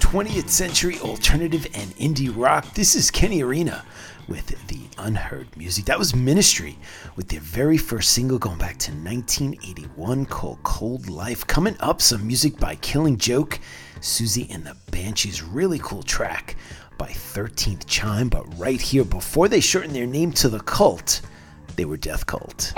20th century alternative and indie rock. This is Kenny Arena with the Unheard Music. That was Ministry with their very first single going back to 1981 called Cold Life. Coming up, some music by Killing Joke, Susie and the Banshees. Really cool track by 13th Chime. But right here, before they shortened their name to The Cult, they were Death Cult.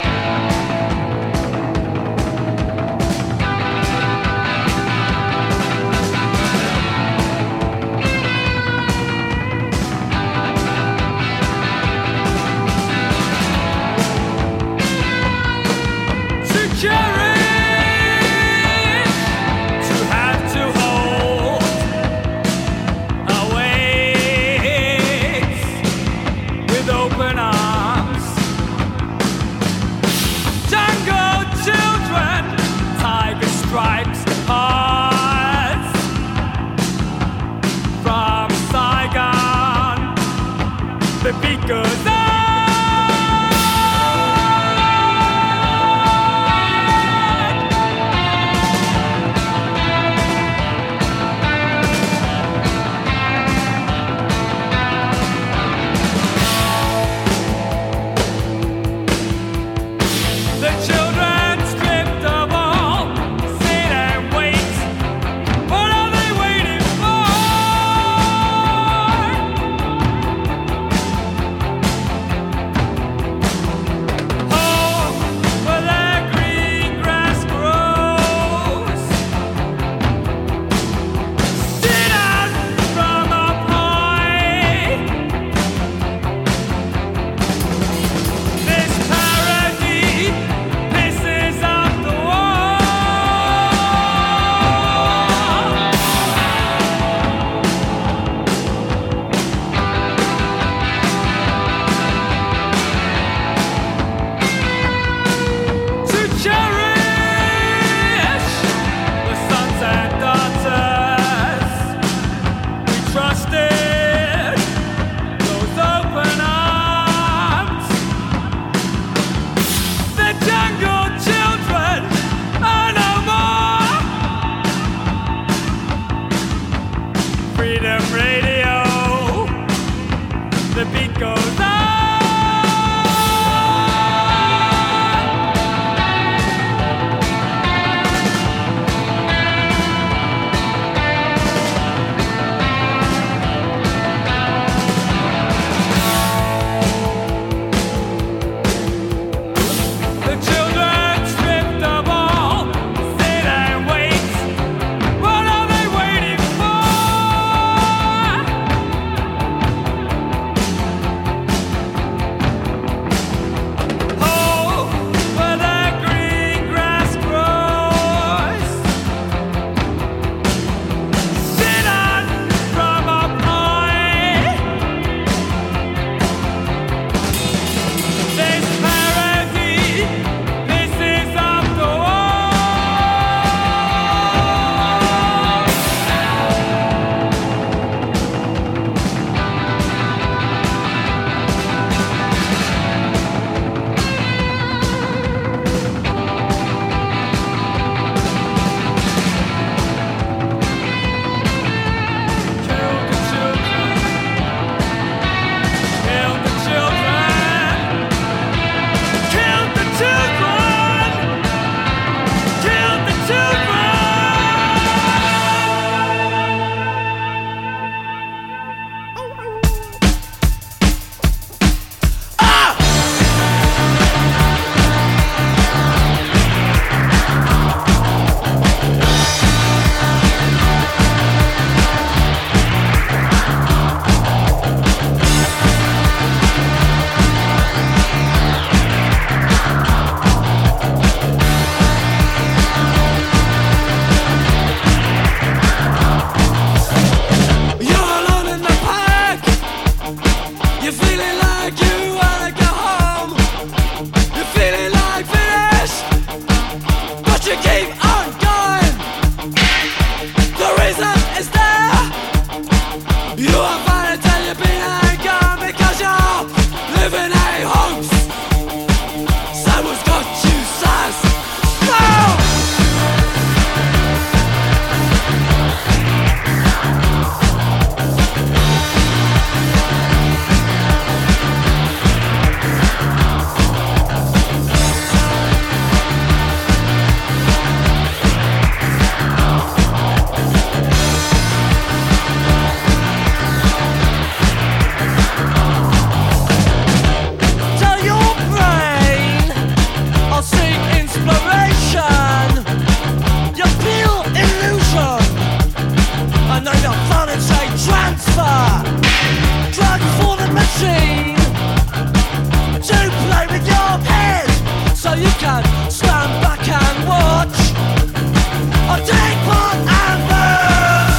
know your phone and say transfer. Drugs for the machine to play with your head, so you can stand back and watch or take part and move.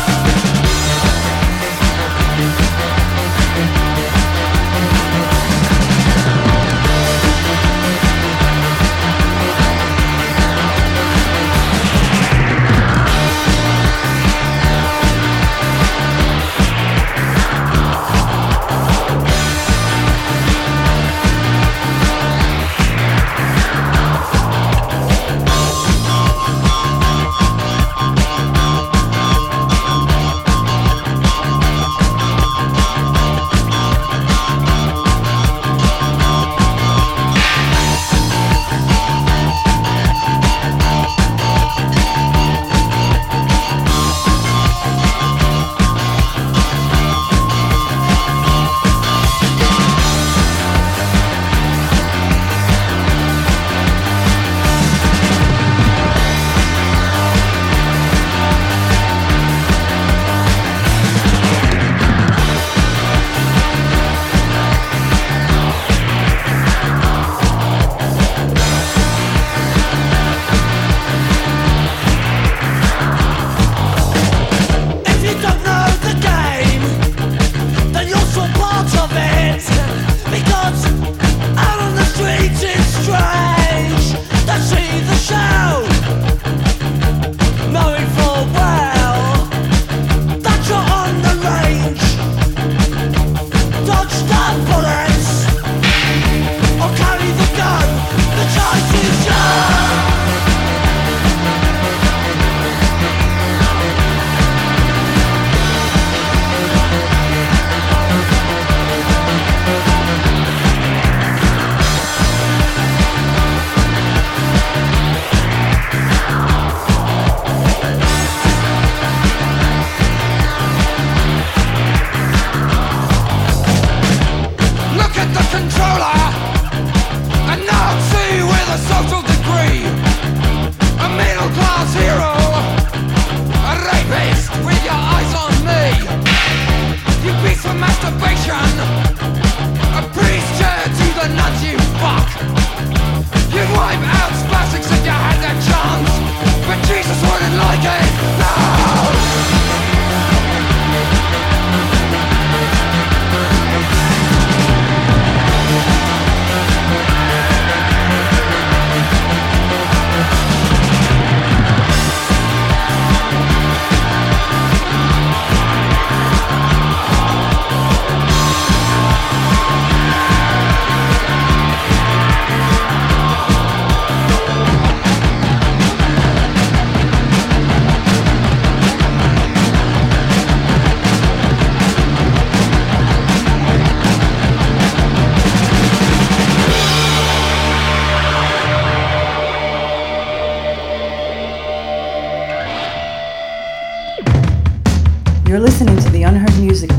You're listening to the Unheard Music.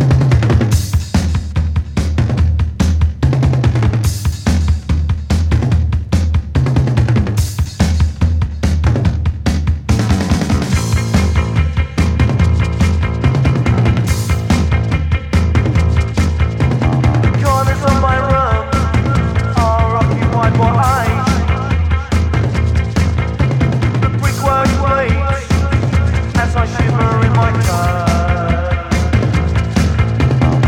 As I shiver in my car,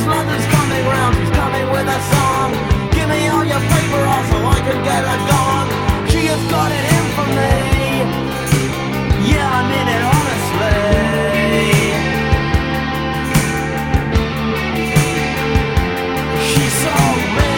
London's coming round, she's coming with a song. Give me all your paper off so I can get her gone. She has got it in for me. Yeah, I mean it honestly. She sold me.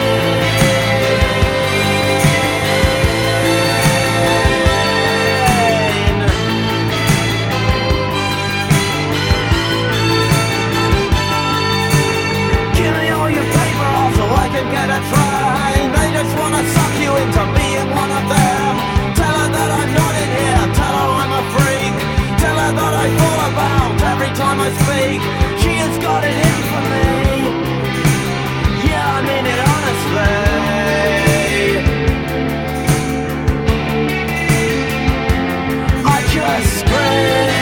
Give me all your paper off so I can get a train. They just wanna suck you into being one of them. Tell her that I'm not in here, tell her I'm a freak. Tell her that I fall about every time I speak. She has got it in for me. Yeah, I mean it honestly. I just scream.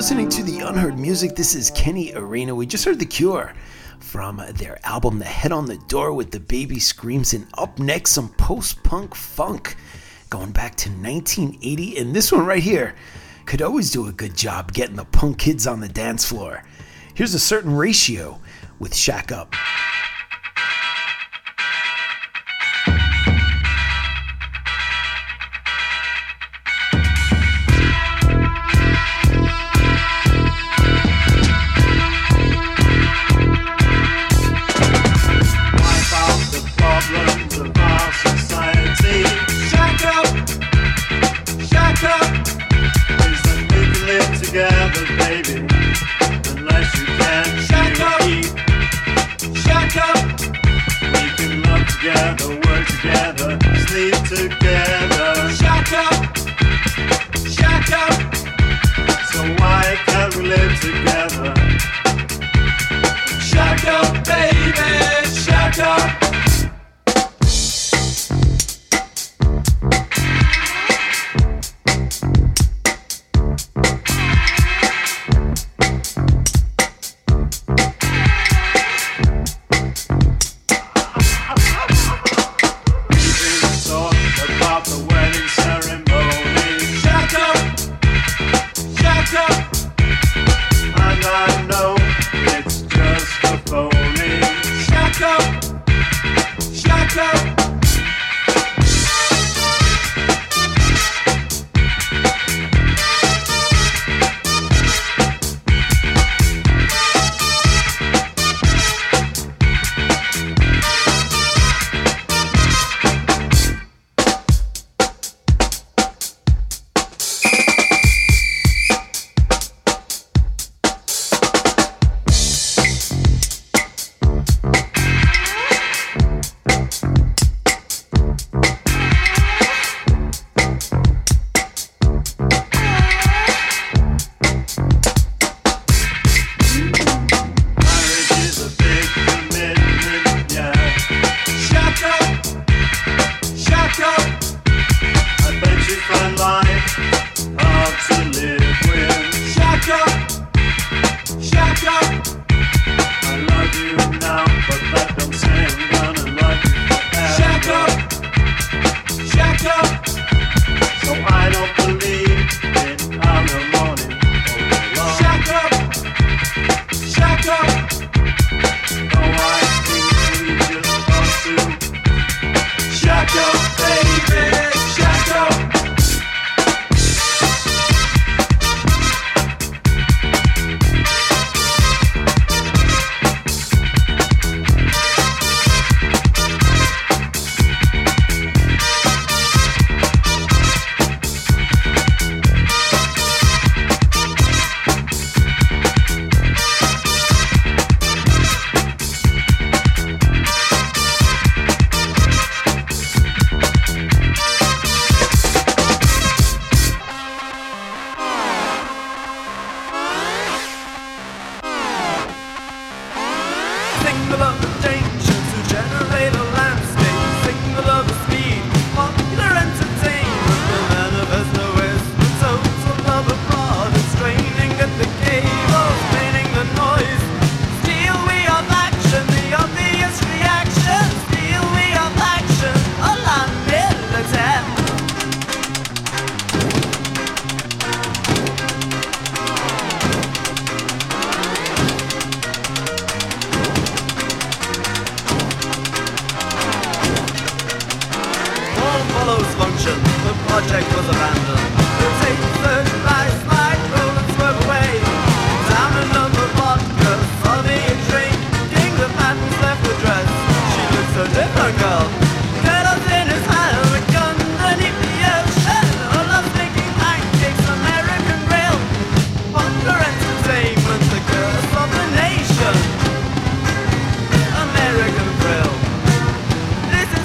listening to the Unheard Music. This is Kenny Arena. We just heard The Cure from their album The Head on the Door with the Baby Screams, and up next some post-punk funk going back to 1980, and this one right here could always do a good job getting the punk kids on the dance floor. Here's A Certain Ratio with Shack Up. Together, baby, unless you can shack up, shack up. We can love together, work together, sleep together. Shack up, shack up. So why can't we live together? Shack up, baby, shack up.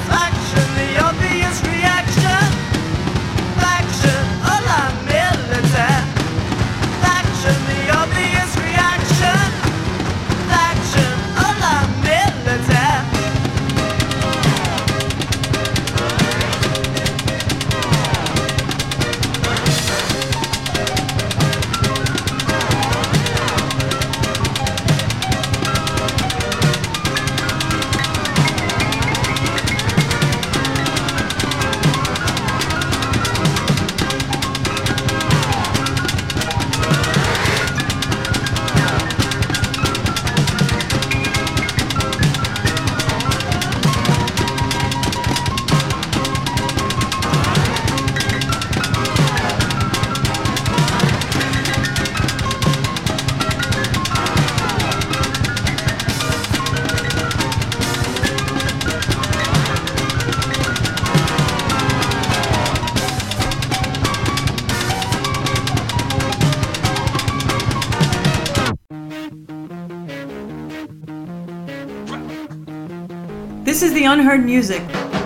Action, action, all I'm the unheard music.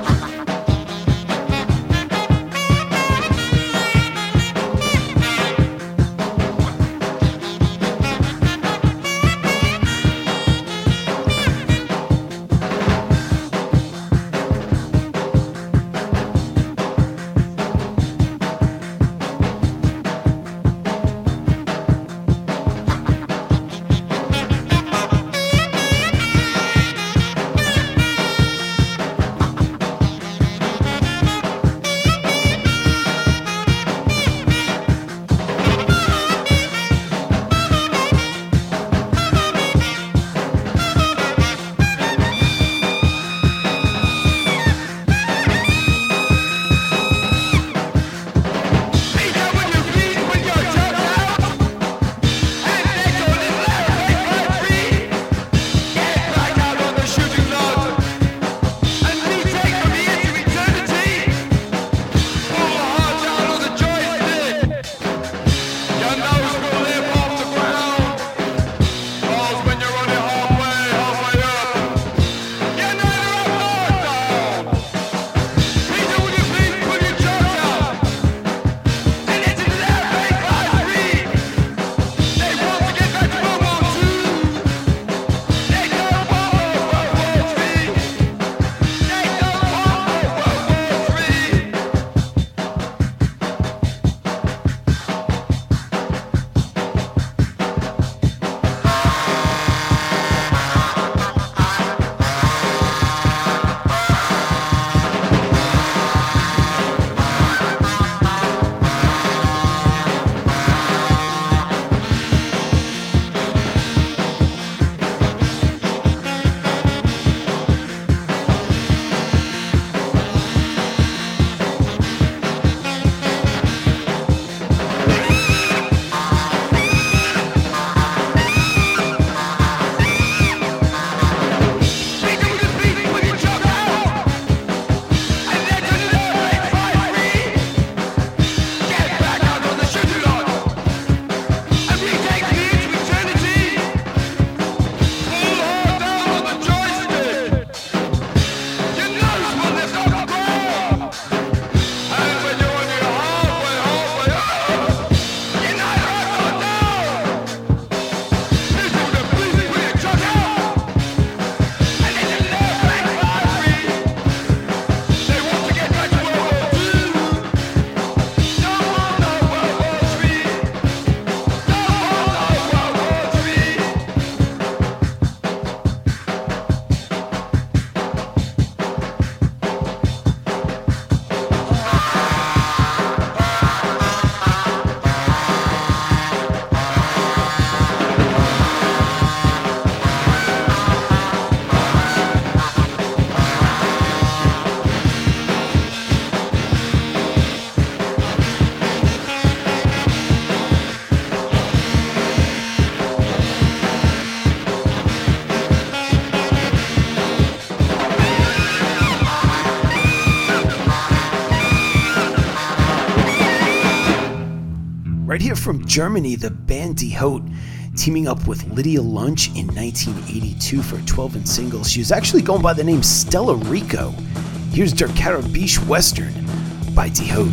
Right here from Germany, the band Die Haut, teaming up with Lydia Lunch in 1982 for a 12-inch single. She was actually going by the name Stella Rico. Here's Der Karabisch Western by Die Haut.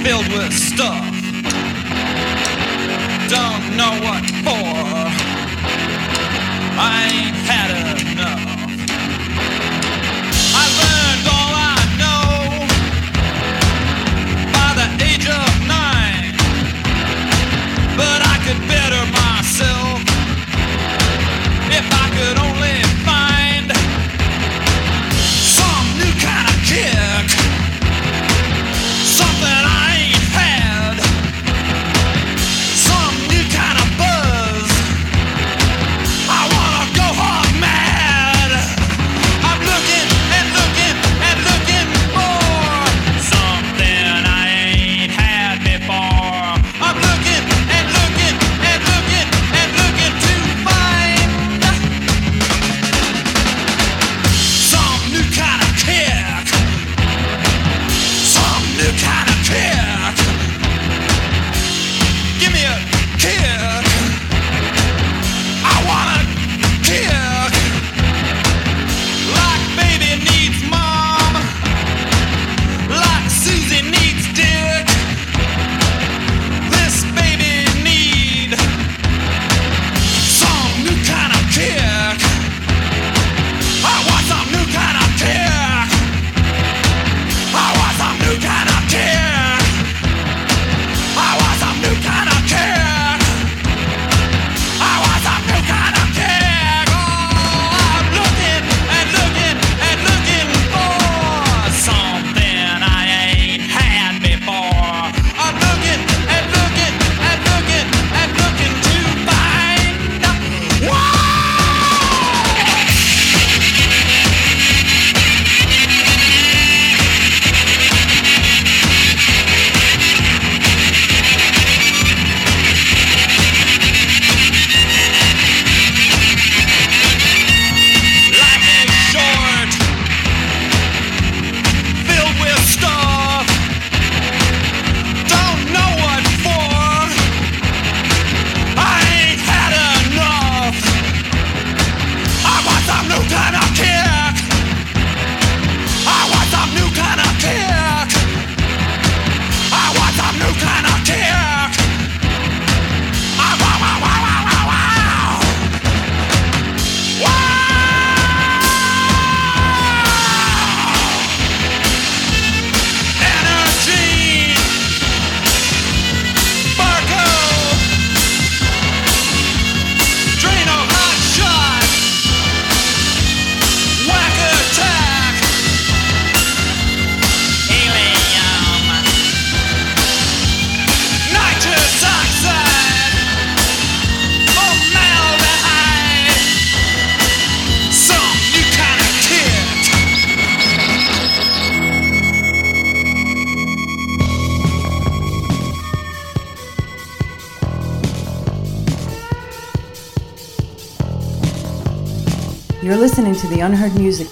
filled with stuff. Don't know what for. I ain't had enough. I learned all I know by the age of 9, but I could better myself if I could only find some new kind of kick, something I ain't had, some new kind of buzz. I wanna go hog mad. I'm looking and looking and looking for something I ain't had before. I'm looking and looking and looking and looking to find some new kind of kick, some new kind of kick. Give me a kick. I want a kick. Like baby needs mom, like Susie needs dick. This baby need some new kind of kick. I want some new kind of kick. I want some new kind of kick. I want some new kind of kick. I want some new kind of kick. Oh, I'm looking and looking and looking for something I ain't had before. I'm looking and looking and looking and looking to find. Whoa! Life is short, filled with stuff. Don't know what for. I ain't had enough. I want some new kind of kick. I want some new kind of kick. I want some new kind of kick. Wow, wow, wow, wow, wow, wow. Wow! Energy, Barco, Drano hot shot, whack attack, helium, nitrous oxide, formaldehyde, some new kind of kick. You're listening to the Unheard Music.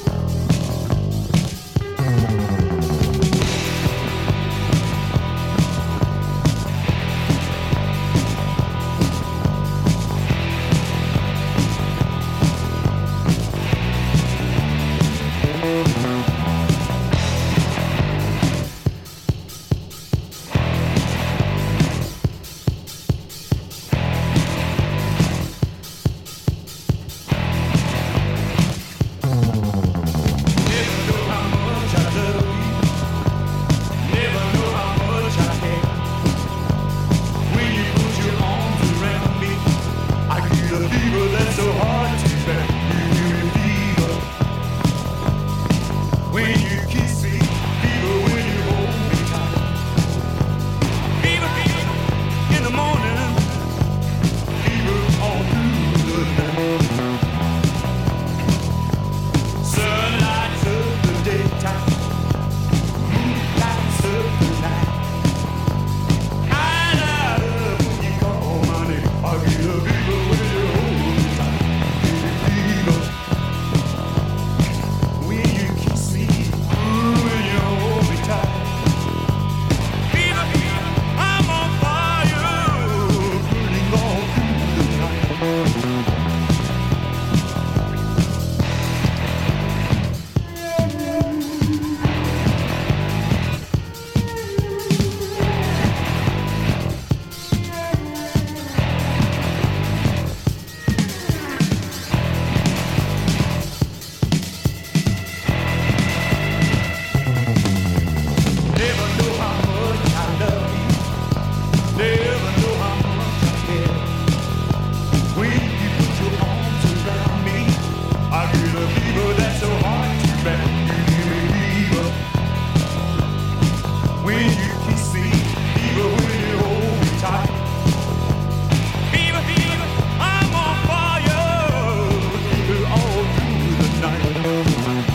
when you can see, even when you hold me tight. Fever, fever, I'm on fire all through the night.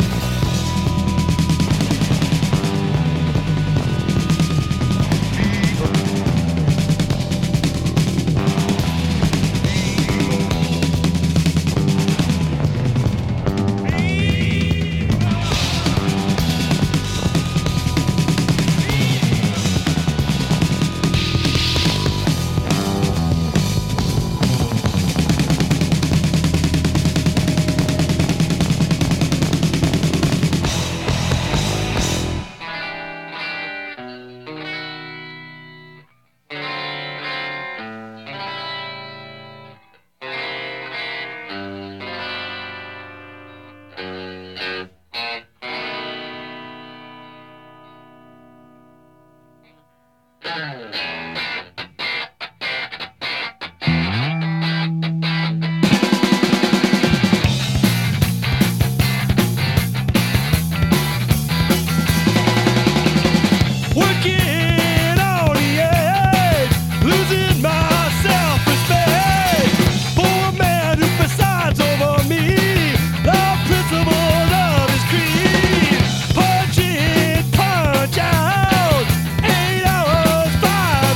Working on the edge, losing my self-respect for a man who presides over me. The principle of his creed, punch in, punch out, 8 hours, 5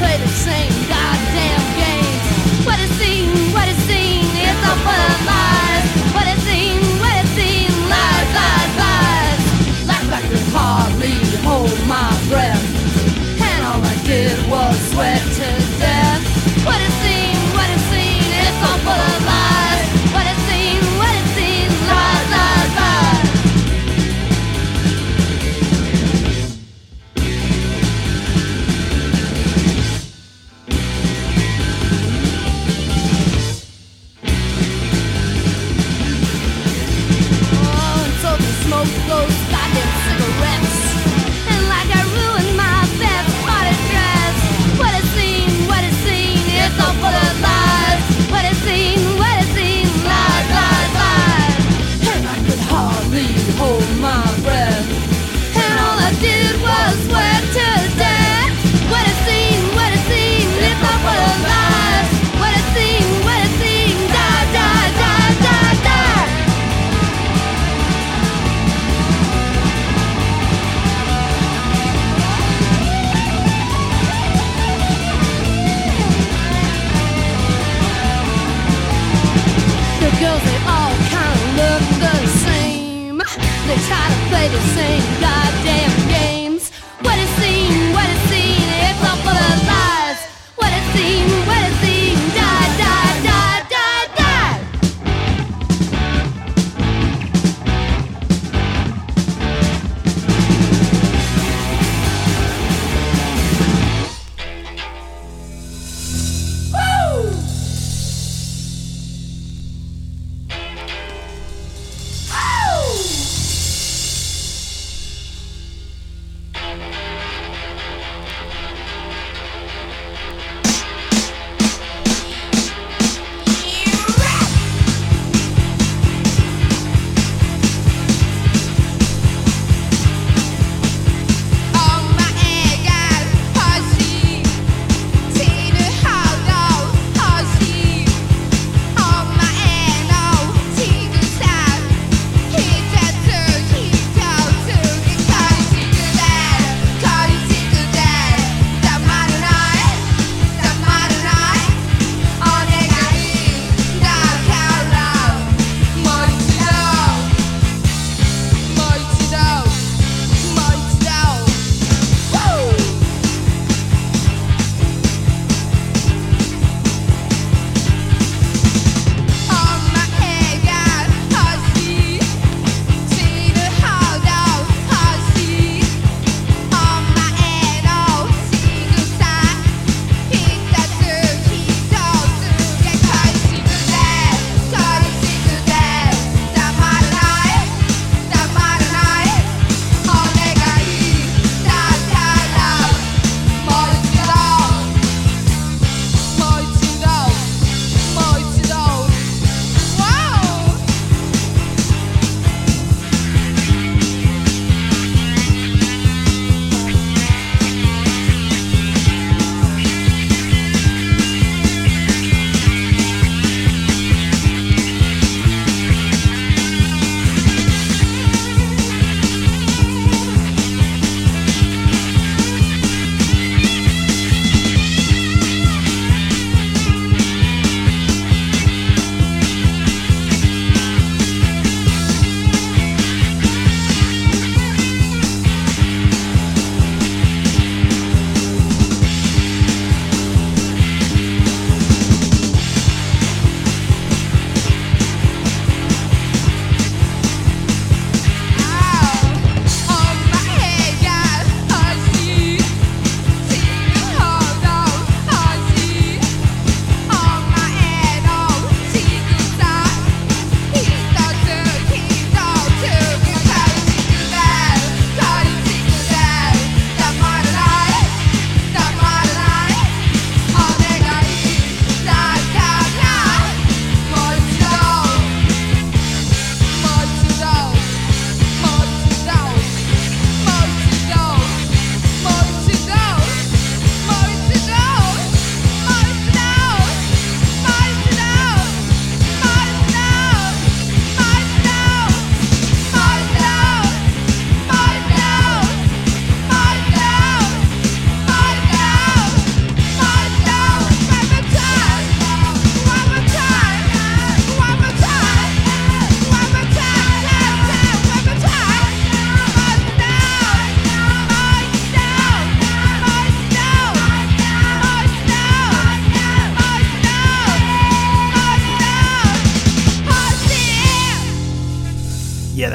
play the same goddamn game. What it seems, it's all full of lies. What it seems, lies, lies, lies. Like I could hardly hold my breath, and all I did was sweat to death. What it seems, it's all full of lies. What it seems, lies, lies, lies.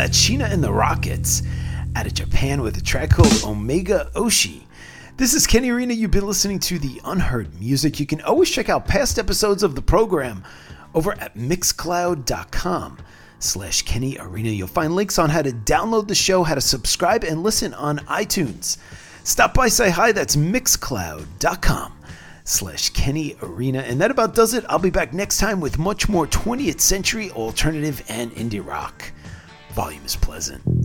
That's Sheena and the Rockets out of Japan with a track called Omega Oshi. This is Kenny Arena. You've been listening to the Unheard Music. You can always check out past episodes of the program over at mixcloud.com/Kenny Arena. You'll find links on how to download the show, how to subscribe and listen on iTunes. Stop by, say hi. That's mixcloud.com/Kenny Arena. And that about does it. I'll be back next time with much more 20th century alternative and indie rock. Volume is pleasant.